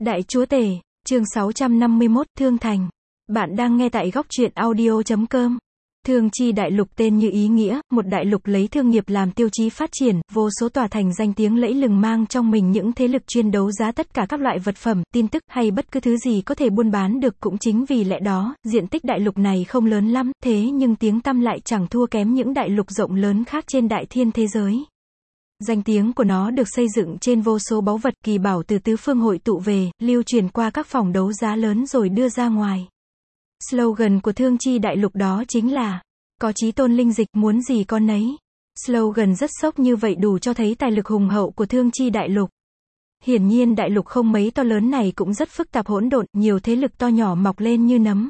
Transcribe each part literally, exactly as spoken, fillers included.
Đại Chúa Tể, chương sáu trăm năm mươi mốt, Thương Thành. Bạn đang nghe tại góc truyện audio chấm com. Thương Chi Đại Lục tên như ý nghĩa, một đại lục lấy thương nghiệp làm tiêu chí phát triển, vô số tòa thành danh tiếng lẫy lừng mang trong mình những thế lực chuyên đấu giá tất cả các loại vật phẩm, tin tức hay bất cứ thứ gì có thể buôn bán được. Cũng chính vì lẽ đó, diện tích đại lục này không lớn lắm, thế nhưng tiếng tăm lại chẳng thua kém những đại lục rộng lớn khác trên đại thiên thế giới. Danh tiếng của nó được xây dựng trên vô số báu vật kỳ bảo từ tứ phương hội tụ về, lưu truyền qua các phòng đấu giá lớn rồi đưa ra ngoài. Slogan của Thương Chi Đại Lục đó chính là có chí tôn linh dịch, muốn gì con nấy. Slogan rất sốc như vậy đủ cho thấy tài lực hùng hậu của Thương Chi Đại Lục. Hiển nhiên đại lục không mấy to lớn này cũng rất phức tạp hỗn độn, nhiều thế lực to nhỏ mọc lên như nấm.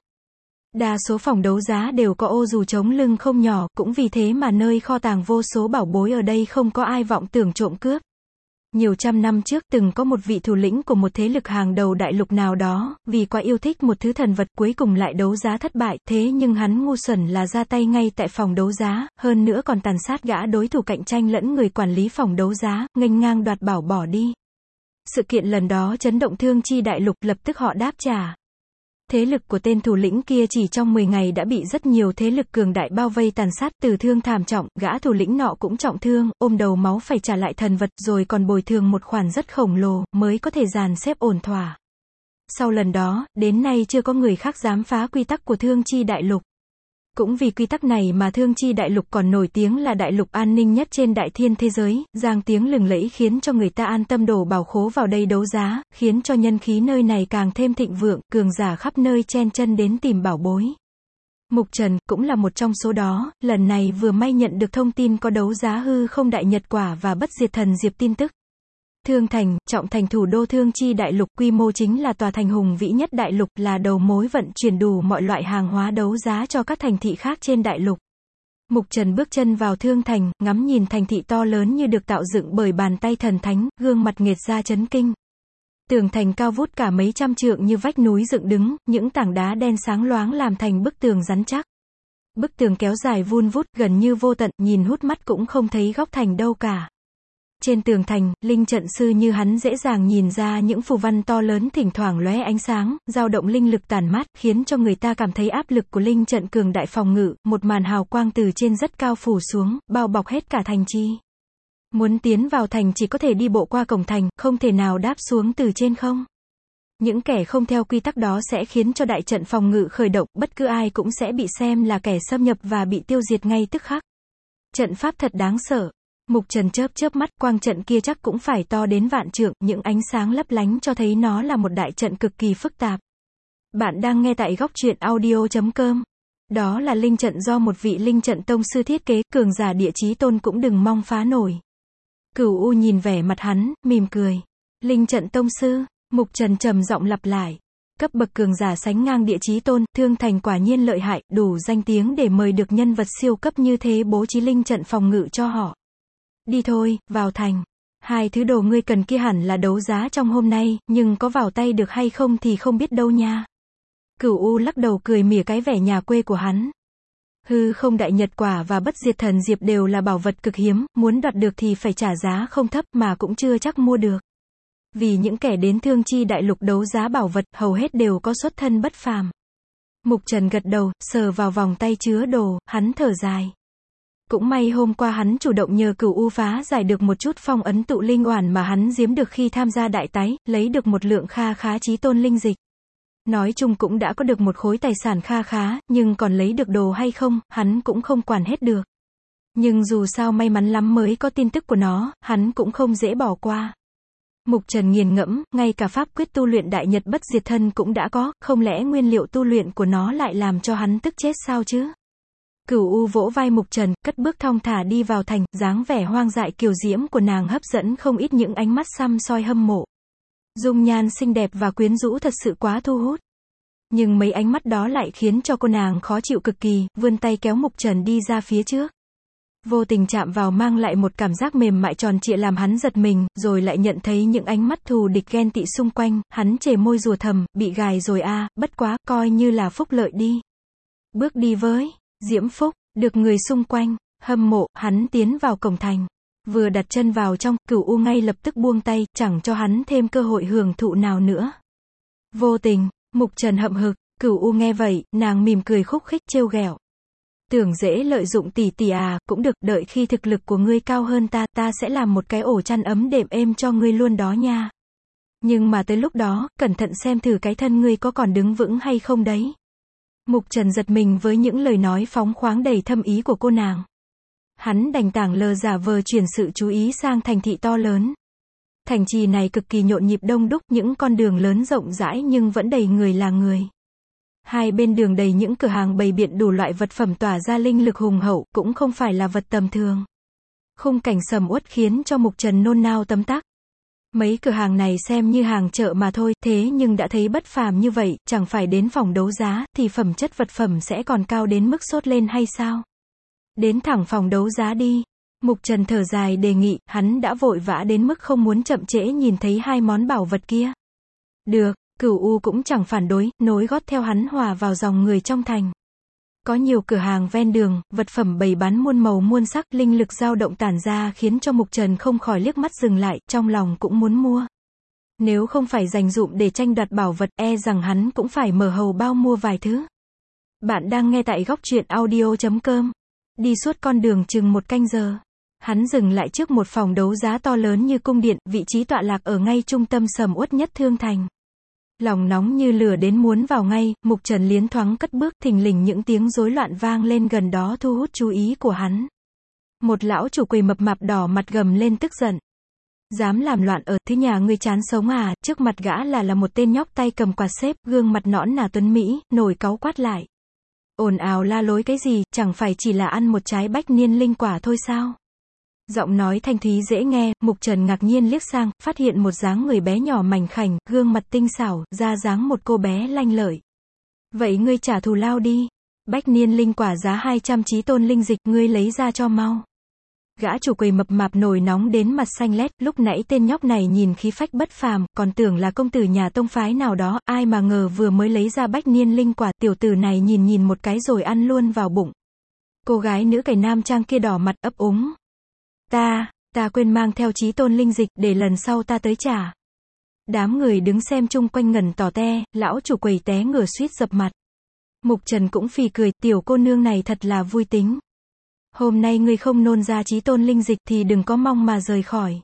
Đa số phòng đấu giá đều có ô dù chống lưng không nhỏ, cũng vì thế mà nơi kho tàng vô số bảo bối ở đây không có ai vọng tưởng trộm cướp. Nhiều trăm năm trước từng có một vị thủ lĩnh của một thế lực hàng đầu đại lục nào đó, vì quá yêu thích một thứ thần vật cuối cùng lại đấu giá thất bại, thế nhưng hắn ngu xuẩn là ra tay ngay tại phòng đấu giá, hơn nữa còn tàn sát gã đối thủ cạnh tranh lẫn người quản lý phòng đấu giá, nghênh ngang đoạt bảo bỏ đi. Sự kiện lần đó chấn động Thương Chi Đại Lục, lập tức họ đáp trả. Thế lực của tên thủ lĩnh kia chỉ trong mười ngày đã bị rất nhiều thế lực cường đại bao vây tàn sát, tử thương thảm trọng, gã thủ lĩnh nọ cũng trọng thương, ôm đầu máu phải trả lại thần vật, rồi còn bồi thường một khoản rất khổng lồ, mới có thể dàn xếp ổn thỏa. Sau lần đó, đến nay chưa có người khác dám phá quy tắc của Thương Chi Đại Lục. Cũng vì quy tắc này mà Thương Chi Đại Lục còn nổi tiếng là đại lục an ninh nhất trên đại thiên thế giới, giang tiếng lừng lẫy khiến cho người ta an tâm đổ bảo khố vào đây đấu giá, khiến cho nhân khí nơi này càng thêm thịnh vượng, cường giả khắp nơi chen chân đến tìm bảo bối. Mục Trần cũng là một trong số đó, lần này vừa may nhận được thông tin có đấu giá hư không đại nhật quả và bất diệt thần diệp tin tức. Thương Thành, trọng thành thủ đô Thương Chi Đại Lục, quy mô chính là tòa thành hùng vĩ nhất đại lục, là đầu mối vận chuyển đủ mọi loại hàng hóa đấu giá cho các thành thị khác trên đại lục. Mục Trần bước chân vào Thương Thành, ngắm nhìn thành thị to lớn như được tạo dựng bởi bàn tay thần thánh, gương mặt nghệt ra chấn kinh. Tường thành cao vút cả mấy trăm trượng như vách núi dựng đứng, những tảng đá đen sáng loáng làm thành bức tường rắn chắc. Bức tường kéo dài vun vút, gần như vô tận, nhìn hút mắt cũng không thấy góc thành đâu cả. Trên tường thành, linh trận sư như hắn dễ dàng nhìn ra những phù văn to lớn thỉnh thoảng lóe ánh sáng, dao động linh lực tản mát, khiến cho người ta cảm thấy áp lực của linh trận cường đại phòng ngự, một màn hào quang từ trên rất cao phủ xuống, bao bọc hết cả thành chi. Muốn tiến vào thành chỉ có thể đi bộ qua cổng thành, không thể nào đáp xuống từ trên không. Những kẻ không theo quy tắc đó sẽ khiến cho đại trận phòng ngự khởi động, bất cứ ai cũng sẽ bị xem là kẻ xâm nhập và bị tiêu diệt ngay tức khắc. Trận pháp thật đáng sợ. Mục Trần chớp chớp mắt, quang trận kia chắc cũng phải to đến vạn trượng, những ánh sáng lấp lánh cho thấy nó là một đại trận cực kỳ phức tạp. Bạn đang nghe tại góc truyện audio chấm com. Đó là linh trận do một vị linh trận tông sư thiết kế, cường giả địa chí tôn cũng đừng mong phá nổi. Cửu U nhìn vẻ mặt hắn, mỉm cười. Linh trận tông sư, Mục Trần trầm giọng lặp lại. Cấp bậc cường giả sánh ngang địa chí tôn, Thương Thành quả nhiên lợi hại, đủ danh tiếng để mời được nhân vật siêu cấp như thế bố trí linh trận phòng ngự cho họ. Đi thôi, vào thành. Hai thứ đồ ngươi cần kia hẳn là đấu giá trong hôm nay, nhưng có vào tay được hay không thì không biết đâu nha. Cửu U lắc đầu cười mỉa cái vẻ nhà quê của hắn. Hư không đại nhật quả và bất diệt thần diệp đều là bảo vật cực hiếm, muốn đoạt được thì phải trả giá không thấp mà cũng chưa chắc mua được. Vì những kẻ đến Thương Chi Đại Lục đấu giá bảo vật, hầu hết đều có xuất thân bất phàm. Mục Trần gật đầu, sờ vào vòng tay chứa đồ, hắn thở dài. Cũng may hôm qua hắn chủ động nhờ Cửu U phá giải được một chút phong ấn tụ linh oản mà hắn giếm được khi tham gia đại tái, lấy được một lượng kha khá chí tôn linh dịch. Nói chung cũng đã có được một khối tài sản kha khá, nhưng còn lấy được đồ hay không, hắn cũng không quản hết được. Nhưng dù sao may mắn lắm mới có tin tức của nó, hắn cũng không dễ bỏ qua. Mục Trần nghiền ngẫm, ngay cả pháp quyết tu luyện đại nhật bất diệt thân cũng đã có, không lẽ nguyên liệu tu luyện của nó lại làm cho hắn tức chết sao chứ? Cửu U vỗ vai Mục Trần, cất bước thong thả đi vào thành, dáng vẻ hoang dại kiều diễm của nàng hấp dẫn không ít những ánh mắt săm soi hâm mộ. Dung nhan xinh đẹp và quyến rũ thật sự quá thu hút. Nhưng mấy ánh mắt đó lại khiến cho cô nàng khó chịu cực kỳ, vươn tay kéo Mục Trần đi ra phía trước. Vô tình chạm vào mang lại một cảm giác mềm mại tròn trịa làm hắn giật mình, rồi lại nhận thấy những ánh mắt thù địch ghen tị xung quanh, hắn chề môi rùa thầm, bị gài rồi a, bất quá, coi như là phúc lợi đi. Bước đi với diễm phúc, được người xung quanh hâm mộ, hắn tiến vào cổng thành. Vừa đặt chân vào trong, Cửu U ngay lập tức buông tay, chẳng cho hắn thêm cơ hội hưởng thụ nào nữa. Vô tình, Mục Trần hậm hực, Cửu U nghe vậy, nàng mỉm cười khúc khích trêu ghẹo. Tưởng dễ lợi dụng tỷ tỷ à, cũng được, đợi khi thực lực của ngươi cao hơn ta, ta sẽ làm một cái ổ chăn ấm đệm êm cho ngươi luôn đó nha. Nhưng mà tới lúc đó, cẩn thận xem thử cái thân ngươi có còn đứng vững hay không đấy. Mục Trần giật mình với những lời nói phóng khoáng đầy thâm ý của cô nàng. Hắn đành tảng lờ giả vờ chuyển sự chú ý sang thành thị to lớn. Thành trì này cực kỳ nhộn nhịp đông đúc, những con đường lớn rộng rãi nhưng vẫn đầy người là người. Hai bên đường đầy những cửa hàng bày biện đủ loại vật phẩm tỏa ra linh lực hùng hậu, cũng không phải là vật tầm thường. Khung cảnh sầm uất khiến cho Mục Trần nôn nao tấm tắc. Mấy cửa hàng này xem như hàng chợ mà thôi, thế nhưng đã thấy bất phàm như vậy, chẳng phải đến phòng đấu giá, thì phẩm chất vật phẩm sẽ còn cao đến mức sốt lên hay sao? Đến thẳng phòng đấu giá đi. Mục Trần thở dài đề nghị, hắn đã vội vã đến mức không muốn chậm trễ nhìn thấy hai món bảo vật kia. Được, Cửu U cũng chẳng phản đối, nối gót theo hắn hòa vào dòng người trong thành. Có nhiều cửa hàng ven đường, vật phẩm bày bán muôn màu muôn sắc, linh lực dao động tản ra khiến cho Mục Trần không khỏi liếc mắt dừng lại, trong lòng cũng muốn mua. Nếu không phải dành dụm để tranh đoạt bảo vật, e rằng hắn cũng phải mở hầu bao mua vài thứ. Bạn đang nghe tại góc truyện audio chấm com. Đi suốt con đường chừng một canh giờ. Hắn dừng lại trước một phòng đấu giá to lớn như cung điện, vị trí tọa lạc ở ngay trung tâm sầm uất nhất Thương Thành. Lòng nóng như lửa đến muốn vào ngay, Mục Trần liến thoáng cất bước, thình lình những tiếng rối loạn vang lên gần đó thu hút chú ý của hắn. Một lão chủ quầy mập mạp đỏ mặt gầm lên tức giận. Dám làm loạn ở thứ nhà ngươi chán sống à, trước mặt gã là là một tên nhóc tay cầm quạt xếp, gương mặt nõn nà tuấn Mỹ, nổi cáu quát lại. Ồn ào la lối cái gì, chẳng phải chỉ là ăn một trái bách niên linh quả thôi sao? Giọng nói thanh thúy dễ nghe, Mục Trần ngạc nhiên liếc sang, phát hiện một dáng người bé nhỏ mảnh khảnh, gương mặt tinh xảo, ra dáng một cô bé lanh lợi. Vậy ngươi trả thù lao đi. Bách niên linh quả giá hai trăm chí tôn linh dịch, ngươi lấy ra cho mau. Gã chủ quầy mập mạp nổi nóng đến mặt xanh lét, lúc nãy tên nhóc này nhìn khí phách bất phàm, còn tưởng là công tử nhà tông phái nào đó, ai mà ngờ vừa mới lấy ra bách niên linh quả, tiểu tử này nhìn nhìn một cái rồi ăn luôn vào bụng. Cô gái nữ cải nam trang kia đỏ mặt ấp úng. Ta, ta quên mang theo chí tôn linh dịch, để lần sau ta tới trả. Đám người đứng xem chung quanh ngẩn tỏ te, lão chủ quầy té ngửa suýt dập mặt. Mục Trần cũng phì cười, tiểu cô nương này thật là vui tính. Hôm nay ngươi không nôn ra chí tôn linh dịch thì đừng có mong mà rời khỏi.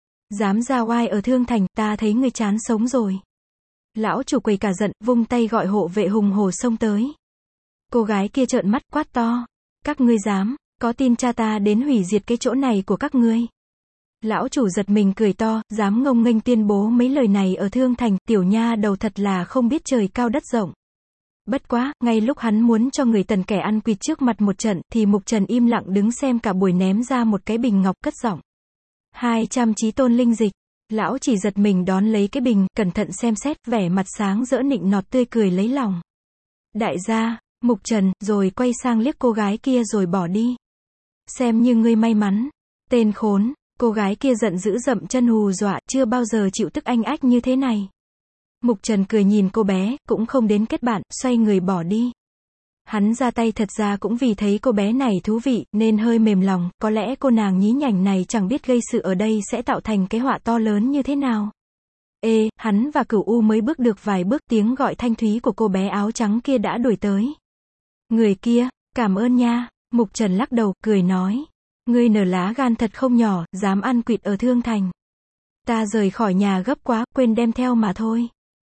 Dám ra oai ở Thương Thành, ta thấy ngươi chán sống rồi. Lão chủ quầy cả giận, vung tay gọi hộ vệ hùng hổ xông tới. Cô gái kia trợn mắt quát to. Các ngươi dám, có tin cha ta đến hủy diệt cái chỗ này của các ngươi? Lão chủ giật mình cười to, dám ngông nghênh tuyên bố mấy lời này ở Thương Thành, tiểu nha đầu thật là không biết trời cao đất rộng. Bất quá, ngay lúc hắn muốn cho người tần kẻ ăn quỵt trước mặt một trận, thì Mục Trần im lặng đứng xem cả buổi ném ra một cái bình ngọc cất giọng. hai trăm chí tôn linh dịch. Lão chỉ giật mình đón lấy cái bình, cẩn thận xem xét, vẻ mặt sáng rỡ nịnh nọt tươi cười lấy lòng. Đại gia, Mục Trần, rồi quay sang liếc cô gái kia rồi bỏ đi. Xem như ngươi may mắn. Tên khốn, cô gái kia giận dữ dậm chân hù dọa, chưa bao giờ chịu tức anh ách như thế này. Mục Trần cười nhìn cô bé, cũng không đến kết bạn, xoay người bỏ đi. Hắn ra tay thật ra cũng vì thấy cô bé này thú vị, nên hơi mềm lòng, có lẽ cô nàng nhí nhảnh này chẳng biết gây sự ở đây sẽ tạo thành cái họa to lớn như thế nào. Ê, hắn và Cửu U mới bước được vài bước, tiếng gọi thanh thúy của cô bé áo trắng kia đã đuổi tới. Người kia, cảm ơn nha. Mục Trần lắc đầu, cười nói. Ngươi nở lá gan thật không nhỏ, dám ăn quỵt ở Thương Thành. Ta rời khỏi nhà gấp quá, quên đem theo mà thôi.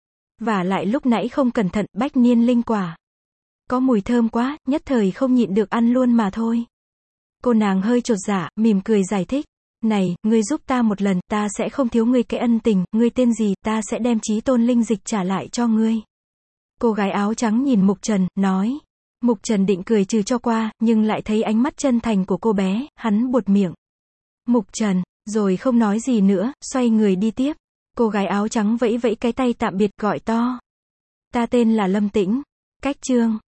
Và lại lúc nãy không cẩn thận, bách niên linh quả. Có mùi thơm quá, nhất thời không nhịn được ăn luôn mà thôi. Cô nàng hơi chột dạ, mỉm cười giải thích. Này, ngươi giúp ta một lần, ta sẽ không thiếu ngươi cái ân tình, ngươi tên gì, ta sẽ đem chí tôn linh dịch trả lại cho ngươi. Cô gái áo trắng nhìn Mục Trần, nói. Mục Trần định cười trừ cho qua, nhưng lại thấy ánh mắt chân thành của cô bé, hắn buột miệng. Mục Trần, rồi không nói gì nữa, xoay người đi tiếp. Cô gái áo trắng vẫy vẫy cái tay tạm biệt, gọi to. Ta tên là Lâm Tĩnh. Cách chương.